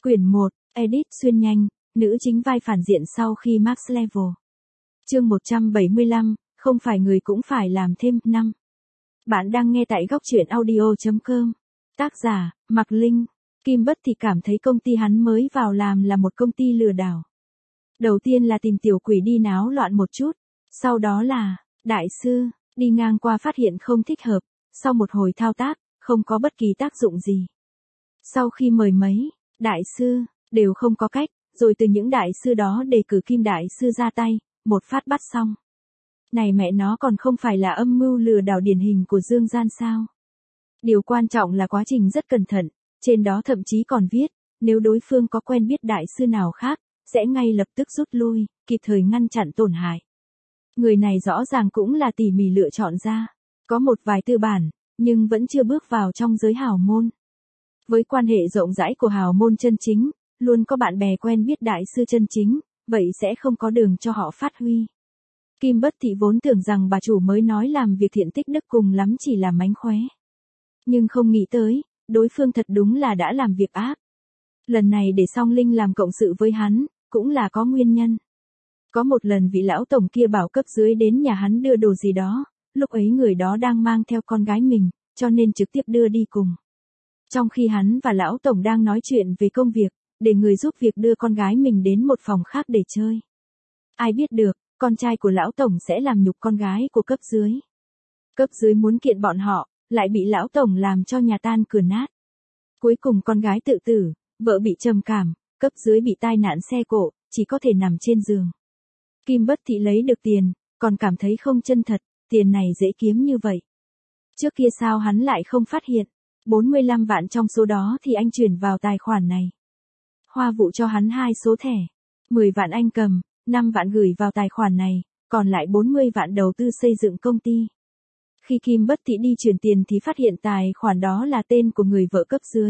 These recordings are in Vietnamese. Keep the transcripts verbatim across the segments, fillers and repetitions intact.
Quyển một, Edit xuyên nhanh, nữ chính vai phản diện sau khi Max Level. Chương một trăm bảy mươi lăm, không phải người cũng phải làm thêm, năm. Bạn đang nghe tại góc truyện audio chấm com. Tác giả, Mạc Linh. Kim Bất thì cảm thấy công ty hắn mới vào làm là một công ty lừa đảo. Đầu tiên là tìm tiểu quỷ đi náo loạn một chút, sau đó là, đại sư, đi ngang qua phát hiện không thích hợp, sau một hồi thao tác, không có bất kỳ tác dụng gì. Sau khi mời mấy, đại sư, đều không có cách, rồi từ những đại sư đó đề cử Kim đại sư ra tay, một phát bắt xong. Này mẹ nó còn không phải là âm mưu lừa đảo điển hình của Dương Gian sao? Điều quan trọng là quá trình rất cẩn thận, trên đó thậm chí còn viết, nếu đối phương có quen biết đại sư nào khác, sẽ ngay lập tức rút lui, kịp thời ngăn chặn tổn hại. Người này rõ ràng cũng là tỉ mỉ lựa chọn ra, có một vài tư bản, nhưng vẫn chưa bước vào trong giới hào môn. Với quan hệ rộng rãi của hào môn chân chính, luôn có bạn bè quen biết đại sư chân chính, vậy sẽ không có đường cho họ phát huy. Kim Bất Thị vốn tưởng rằng bà chủ mới nói làm việc thiện tích đức cùng lắm chỉ là mánh khóe. Nhưng không nghĩ tới, đối phương thật đúng là đã làm việc ác. Lần này để Song Linh làm cộng sự với hắn, cũng là có nguyên nhân. Có một lần vị lão tổng kia bảo cấp dưới đến nhà hắn đưa đồ gì đó, lúc ấy người đó đang mang theo con gái mình, cho nên trực tiếp đưa đi cùng. Trong khi hắn và lão tổng đang nói chuyện về công việc, để người giúp việc đưa con gái mình đến một phòng khác để chơi. Ai biết được, con trai của lão tổng sẽ làm nhục con gái của cấp dưới. Cấp dưới muốn kiện bọn họ, lại bị lão tổng làm cho nhà tan cửa nát. Cuối cùng con gái tự tử, vợ bị trầm cảm, cấp dưới bị tai nạn xe cộ, chỉ có thể nằm trên giường. Kim Bất Thị lấy được tiền, còn cảm thấy không chân thật, tiền này dễ kiếm như vậy. Trước kia sao hắn lại không phát hiện, bốn mươi lăm vạn trong số đó thì anh chuyển vào tài khoản này. Hoa Vụ cho hắn hai số thẻ, mười vạn anh cầm, năm vạn gửi vào tài khoản này, còn lại bốn mươi vạn đầu tư xây dựng công ty. Khi Kim Bất Thị đi chuyển tiền thì phát hiện tài khoản đó là tên của người vợ cấp dưới.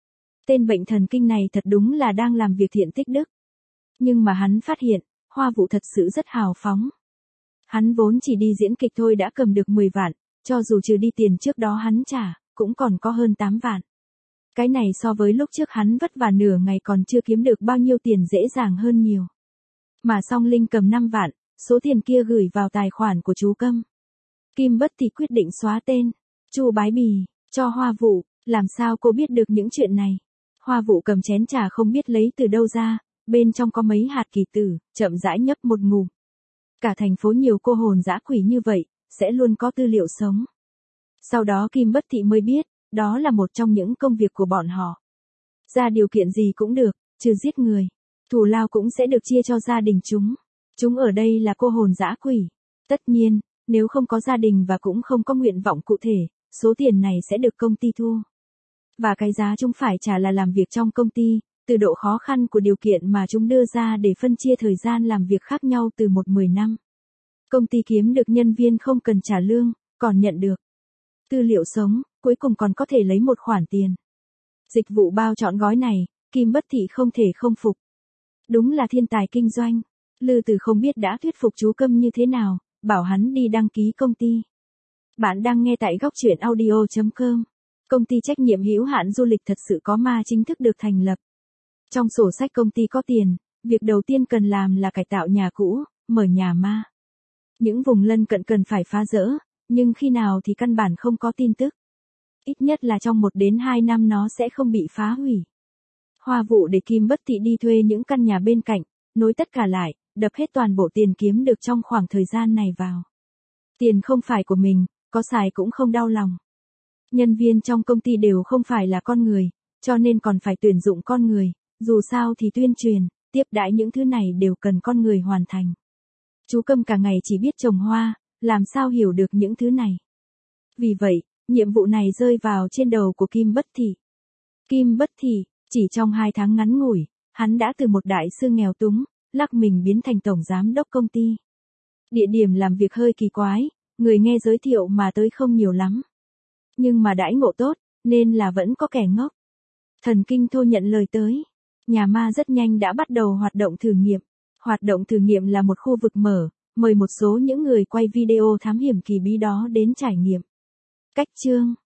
Tên bệnh thần kinh này thật đúng là đang làm việc thiện tích đức. Nhưng mà hắn phát hiện, Hoa Vụ thật sự rất hào phóng. Hắn vốn chỉ đi diễn kịch thôi đã cầm được mười vạn, cho dù trừ đi tiền trước đó hắn trả, cũng còn có hơn tám vạn. Cái này so với lúc trước hắn vất vả nửa ngày còn chưa kiếm được bao nhiêu tiền dễ dàng hơn nhiều. Mà Song Linh cầm năm vạn, số tiền kia gửi vào tài khoản của chú Câm. Kim Bất Thị quyết định xóa tên, Chu Bái Bì, cho Hoa Vụ, làm sao cô biết được những chuyện này. Hoa Vụ cầm chén trà không biết lấy từ đâu ra, bên trong có mấy hạt kỳ tử, chậm rãi nhấp một ngụm. Cả thành phố nhiều cô hồn dã quỷ như vậy, sẽ luôn có tư liệu sống. Sau đó Kim Bất Thị mới biết, đó là một trong những công việc của bọn họ. Ra điều kiện gì cũng được, trừ giết người. Thù lao cũng sẽ được chia cho gia đình chúng. Chúng ở đây là cô hồn dã quỷ. Tất nhiên, nếu không có gia đình và cũng không có nguyện vọng cụ thể, số tiền này sẽ được công ty thu. Và cái giá chúng phải trả là làm việc trong công ty, từ độ khó khăn của điều kiện mà chúng đưa ra để phân chia thời gian làm việc khác nhau từ một mười năm. Công ty kiếm được nhân viên không cần trả lương, còn nhận được tư liệu sống, cuối cùng còn có thể lấy một khoản tiền. Dịch vụ bao trọn gói này, Kim Bất Thị không thể không phục. Đúng là thiên tài kinh doanh. Lư Tử không biết đã thuyết phục chú Câm như thế nào, bảo hắn đi đăng ký công ty. Bạn đang nghe tại góc truyện audio chấm com. Công ty trách nhiệm hữu hạn du lịch Thật Sự Có Ma chính thức được thành lập. Trong sổ sách công ty có tiền, việc đầu tiên cần làm là cải tạo nhà cũ, mở nhà ma. Những vùng lân cận cần phải phá dỡ, nhưng khi nào thì căn bản không có tin tức. Ít nhất là trong một đến hai năm nó sẽ không bị phá hủy. Hoa Vụ để Kim Bất Thị đi thuê những căn nhà bên cạnh, nối tất cả lại, đập hết toàn bộ tiền kiếm được trong khoảng thời gian này vào. Tiền không phải của mình, có xài cũng không đau lòng. Nhân viên trong công ty đều không phải là con người, cho nên còn phải tuyển dụng con người, dù sao thì tuyên truyền, tiếp đãi những thứ này đều cần con người hoàn thành. Chú Câm cả ngày chỉ biết trồng hoa, làm sao hiểu được những thứ này. Vì vậy, nhiệm vụ này rơi vào trên đầu của Kim Bất Thị. Kim Bất Thị, chỉ trong hai tháng ngắn ngủi, hắn đã từ một đại sư nghèo túng, lắc mình biến thành tổng giám đốc công ty. Địa điểm làm việc hơi kỳ quái, người nghe giới thiệu mà tới không nhiều lắm. Nhưng mà đãi ngộ tốt, nên là vẫn có kẻ ngốc. Thần kinh thô nhận lời tới. Nhà ma rất nhanh đã bắt đầu hoạt động thử nghiệm. Hoạt động thử nghiệm là một khu vực mở, mời một số những người quay video thám hiểm kỳ bí đó đến trải nghiệm. Cách chương